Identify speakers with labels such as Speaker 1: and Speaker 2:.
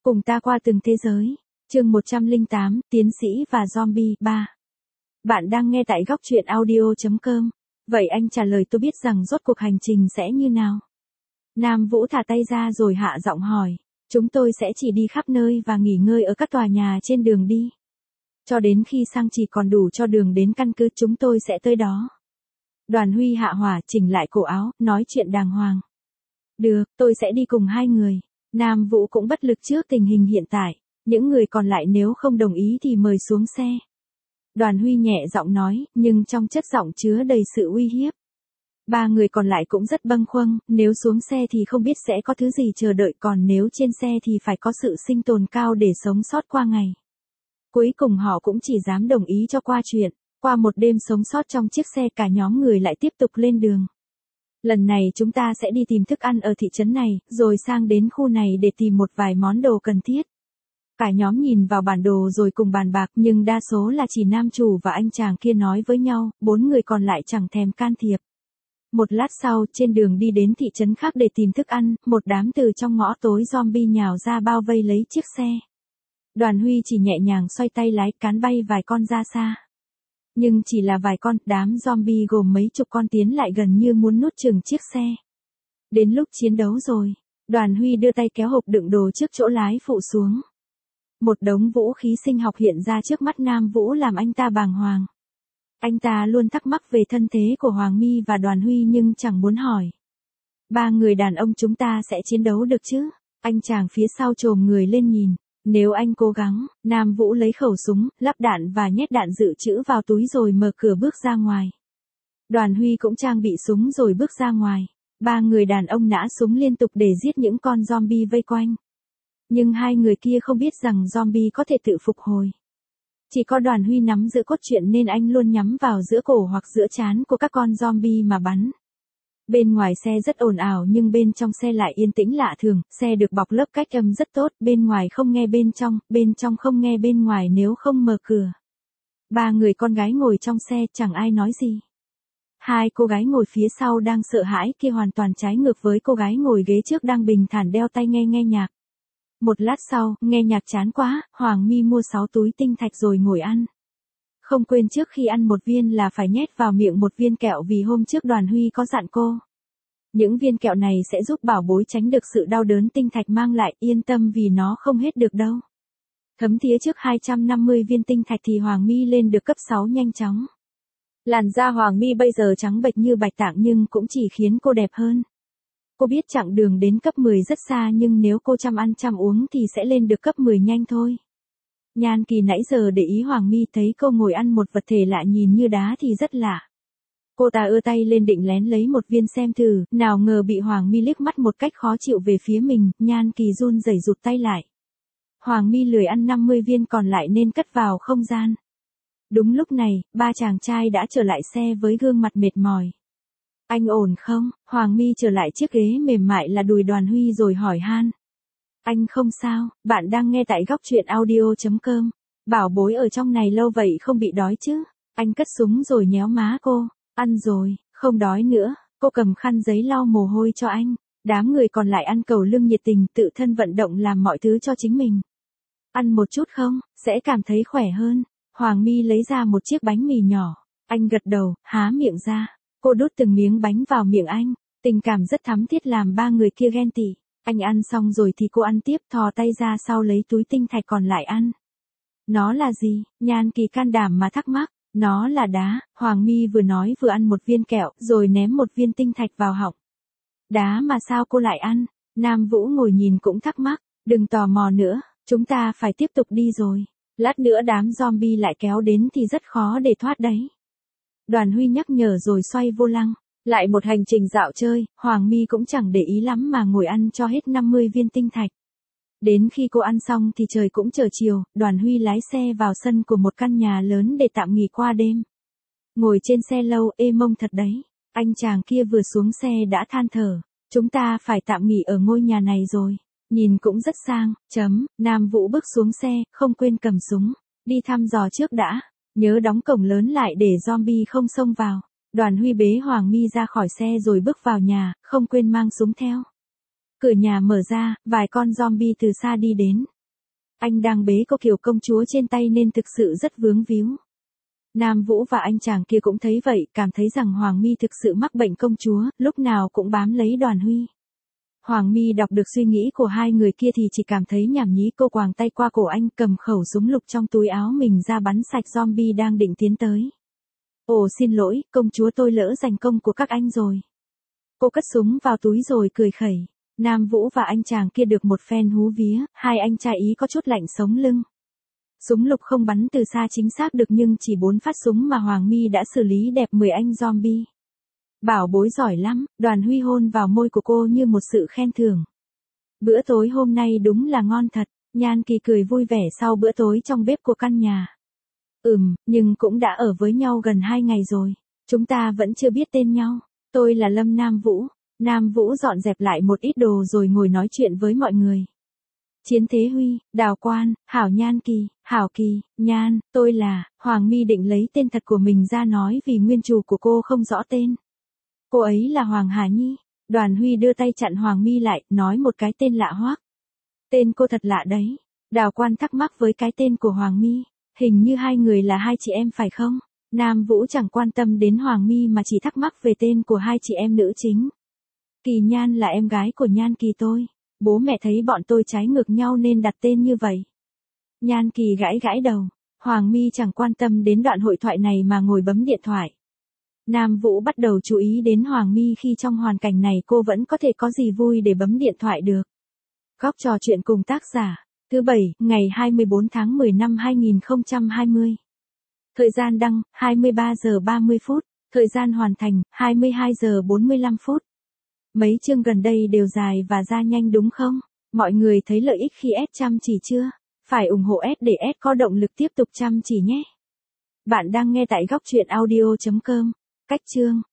Speaker 1: Cùng ta qua từng thế giới. Chương 108, Tiến sĩ và Zombie 3. Bạn đang nghe tại góc truyện audio.com. Vậy anh trả lời tôi biết rằng rốt cuộc hành trình sẽ như nào. Nam Vũ thả tay ra rồi hạ giọng hỏi. Chúng tôi sẽ chỉ đi khắp nơi và nghỉ ngơi ở các tòa nhà trên đường đi. Cho đến khi xăng chỉ còn đủ cho đường đến căn cứ chúng tôi sẽ tới đó. Đoàn Huy hạ hỏa chỉnh lại cổ áo, nói chuyện đàng hoàng. Được, tôi sẽ đi cùng hai người. Nam Vũ cũng bất lực trước tình hình hiện tại. Những người còn lại nếu không đồng ý thì mời xuống xe. Đoàn Huy nhẹ giọng nói, nhưng trong chất giọng chứa đầy sự uy hiếp. Ba người còn lại cũng rất bâng khuâng, nếu xuống xe thì không biết sẽ có thứ gì chờ đợi, còn nếu trên xe thì phải có sự sinh tồn cao để sống sót qua ngày. Cuối cùng họ cũng chỉ dám đồng ý cho qua chuyện. Qua một đêm sống sót trong chiếc xe, cả nhóm người lại tiếp tục lên đường. Lần này chúng ta sẽ đi tìm thức ăn ở thị trấn này, rồi sang đến khu này để tìm một vài món đồ cần thiết. Cả nhóm nhìn vào bản đồ rồi cùng bàn bạc, nhưng đa số là chỉ nam chủ và anh chàng kia nói với nhau, 4 người còn lại chẳng thèm can thiệp. Một lát sau, trên đường đi đến thị trấn khác để tìm thức ăn, một đám từ trong ngõ tối zombie nhào ra bao vây lấy chiếc xe. Đoàn Huy chỉ nhẹ nhàng xoay tay lái, cán bay vài con ra xa. Nhưng chỉ là vài con, đám zombie gồm mấy chục con tiến lại gần như muốn nuốt chửng chiếc xe. Đến lúc chiến đấu rồi, Đoàn Huy đưa tay kéo hộp đựng đồ trước chỗ lái phụ xuống. Một đống vũ khí sinh học hiện ra trước mắt Nam Vũ làm anh ta bàng hoàng. Anh ta luôn thắc mắc về thân thế của Hoàng My và Đoàn Huy nhưng chẳng muốn hỏi. Ba người đàn ông chúng ta sẽ chiến đấu được chứ? Anh chàng phía sau chồm người lên nhìn. Nếu anh cố gắng, Nam Vũ lấy khẩu súng, lắp đạn và nhét đạn dự trữ vào túi rồi mở cửa bước ra ngoài. Đoàn Huy cũng trang bị súng rồi bước ra ngoài. Ba người đàn ông nã súng liên tục để giết những con zombie vây quanh. Nhưng hai người kia không biết rằng zombie có thể tự phục hồi. Chỉ có Đoàn Huy nắm giữ cốt truyện nên anh luôn nhắm vào giữa cổ hoặc giữa trán của các con zombie mà bắn. Bên ngoài xe rất ồn ào nhưng bên trong xe lại yên tĩnh lạ thường, xe được bọc lớp cách âm rất tốt, bên ngoài không nghe bên trong không nghe bên ngoài nếu không mở cửa. Ba người con gái ngồi trong xe chẳng ai nói gì. Hai cô gái ngồi phía sau đang sợ hãi kia hoàn toàn trái ngược với cô gái ngồi ghế trước đang bình thản đeo tai nghe nhạc. Một lát sau, nghe nhạc chán quá, Hoàng My mua 6 túi tinh thạch rồi ngồi ăn. Không quên trước khi ăn một viên là phải nhét vào miệng một viên kẹo vì hôm trước Đoàn Huy có dặn cô. Những viên kẹo này sẽ giúp bảo bối tránh được sự đau đớn tinh thạch mang lại, yên tâm vì nó không hết được đâu. Thấm thía trước 250 viên tinh thạch thì Hoàng My lên được cấp 6 nhanh chóng. Làn da Hoàng My bây giờ trắng bệch như bạch tạng nhưng cũng chỉ khiến cô đẹp hơn. Cô biết chặng đường đến cấp 10 rất xa nhưng nếu cô chăm ăn chăm uống thì sẽ lên được cấp 10 nhanh thôi. Nhan Kỳ nãy giờ để ý Hoàng My thấy cô ngồi ăn một vật thể lạ nhìn như đá thì rất lạ. Cô ta ưa tay lên định lén lấy một viên xem thử, nào ngờ bị Hoàng My liếc mắt một cách khó chịu về phía mình, Nhan Kỳ run rẩy rụt tay lại. Hoàng My lười ăn 50 viên còn lại nên cất vào không gian. Đúng lúc này, ba chàng trai đã trở lại xe với gương mặt mệt mỏi. Anh ổn không? Hoàng My trở lại chiếc ghế mềm mại là đùi Đoàn Huy rồi hỏi han. Anh không sao, bạn đang nghe tại góc truyện audio.com. Bảo bối ở trong này lâu vậy không bị đói chứ? Anh cất súng rồi nhéo má cô. Ăn rồi, không đói nữa. Cô cầm khăn giấy lau mồ hôi cho anh. Đám người còn lại ăn cầu lương nhiệt tình, tự thân vận động làm mọi thứ cho chính mình. Ăn một chút không, sẽ cảm thấy khỏe hơn. Hoàng My lấy ra một chiếc bánh mì nhỏ. Anh gật đầu, há miệng ra. Cô đút từng miếng bánh vào miệng anh. Tình cảm rất thắm thiết làm ba người kia ghen tị. Anh ăn xong rồi thì cô ăn tiếp, thò tay ra sau lấy túi tinh thạch còn lại ăn. Nó là gì? Nhan Kỳ can đảm mà thắc mắc. Nó là đá. Hoàng My vừa nói vừa ăn một viên kẹo rồi ném một viên tinh thạch vào họng. Đá mà sao cô lại ăn? Nam Vũ ngồi nhìn cũng thắc mắc. Đừng tò mò nữa, chúng ta phải tiếp tục đi rồi. Lát nữa đám zombie lại kéo đến thì rất khó để thoát đấy. Đoàn Huy nhắc nhở rồi xoay vô lăng. Lại một hành trình dạo chơi, Hoàng My cũng chẳng để ý lắm mà ngồi ăn cho hết 50 viên tinh thạch. Đến khi cô ăn xong thì trời cũng trở chiều, Đoàn Huy lái xe vào sân của một căn nhà lớn để tạm nghỉ qua đêm. Ngồi trên xe lâu ê mông thật đấy. Anh chàng kia vừa xuống xe đã than thở. Chúng ta phải tạm nghỉ ở ngôi nhà này rồi. Nhìn cũng rất sang, Nam Vũ bước xuống xe, không quên cầm súng. Đi thăm dò trước đã. Nhớ đóng cổng lớn lại để zombie không xông vào. Đoàn Huy bế Hoàng My ra khỏi xe rồi bước vào nhà, không quên mang súng theo. Cửa nhà mở ra, vài con zombie từ xa đi đến. Anh đang bế cô kiểu công chúa trên tay nên thực sự rất vướng víu. Nam Vũ và anh chàng kia cũng thấy vậy, cảm thấy rằng Hoàng My thực sự mắc bệnh công chúa, lúc nào cũng bám lấy Đoàn Huy. Hoàng My đọc được suy nghĩ của hai người kia thì chỉ cảm thấy nhảm nhí, cô quàng tay qua cổ anh, cầm khẩu súng lục trong túi áo mình ra bắn sạch zombie đang định tiến tới. Ồ xin lỗi, công chúa, tôi lỡ giành công của các anh rồi. Cô cất súng vào túi rồi cười khẩy. Nam Vũ và anh chàng kia được một phen hú vía, hai anh trai ý có chút lạnh sống lưng. Súng lục không bắn từ xa chính xác được nhưng chỉ 4 phát súng mà Hoàng My đã xử lý đẹp 10 anh zombie. Bảo bối giỏi lắm, Đoàn Huy hôn vào môi của cô như một sự khen thưởng. Bữa tối hôm nay đúng là ngon thật, Nhan Kỳ cười vui vẻ sau bữa tối trong bếp của căn nhà. Nhưng cũng đã ở với nhau gần 2 ngày rồi. Chúng ta vẫn chưa biết tên nhau. Tôi là Lâm Nam Vũ. Nam Vũ dọn dẹp lại một ít đồ rồi ngồi nói chuyện với mọi người. Chiến Thế Huy, Đào Quan, Hảo Nhan Kỳ, Hảo Kỳ, Nhan, tôi là, Hoàng My định lấy tên thật của mình ra nói vì nguyên chủ của cô không rõ tên. Cô ấy là Hoàng Hà Nhi. Đoàn Huy đưa tay chặn Hoàng My lại, nói một cái tên lạ hoắc. Tên cô thật lạ đấy. Đào Quan thắc mắc với cái tên của Hoàng My. Hình như hai người là hai chị em phải không? Nam Vũ chẳng quan tâm đến Hoàng My mà chỉ thắc mắc về tên của hai chị em nữ chính. Kỳ Nhan là em gái của Nhan Kỳ tôi. Bố mẹ thấy bọn tôi trái ngược nhau nên đặt tên như vậy. Nhan Kỳ gãi gãi đầu. Hoàng My chẳng quan tâm đến đoạn hội thoại này mà ngồi bấm điện thoại. Nam Vũ bắt đầu chú ý đến Hoàng My khi trong hoàn cảnh này cô vẫn có thể có gì vui để bấm điện thoại được. Góc trò chuyện cùng tác giả. Thứ Bảy, ngày 24 tháng 10 năm 2020. Thời gian đăng, 23 giờ 30 phút. Thời gian hoàn thành, 22 giờ 45 phút. Mấy chương gần đây đều dài và ra nhanh đúng không? Mọi người thấy lợi ích khi S chăm chỉ chưa? Phải ủng hộ S để S có động lực tiếp tục chăm chỉ nhé. Bạn đang nghe tại góc truyện audio.com. Cách chương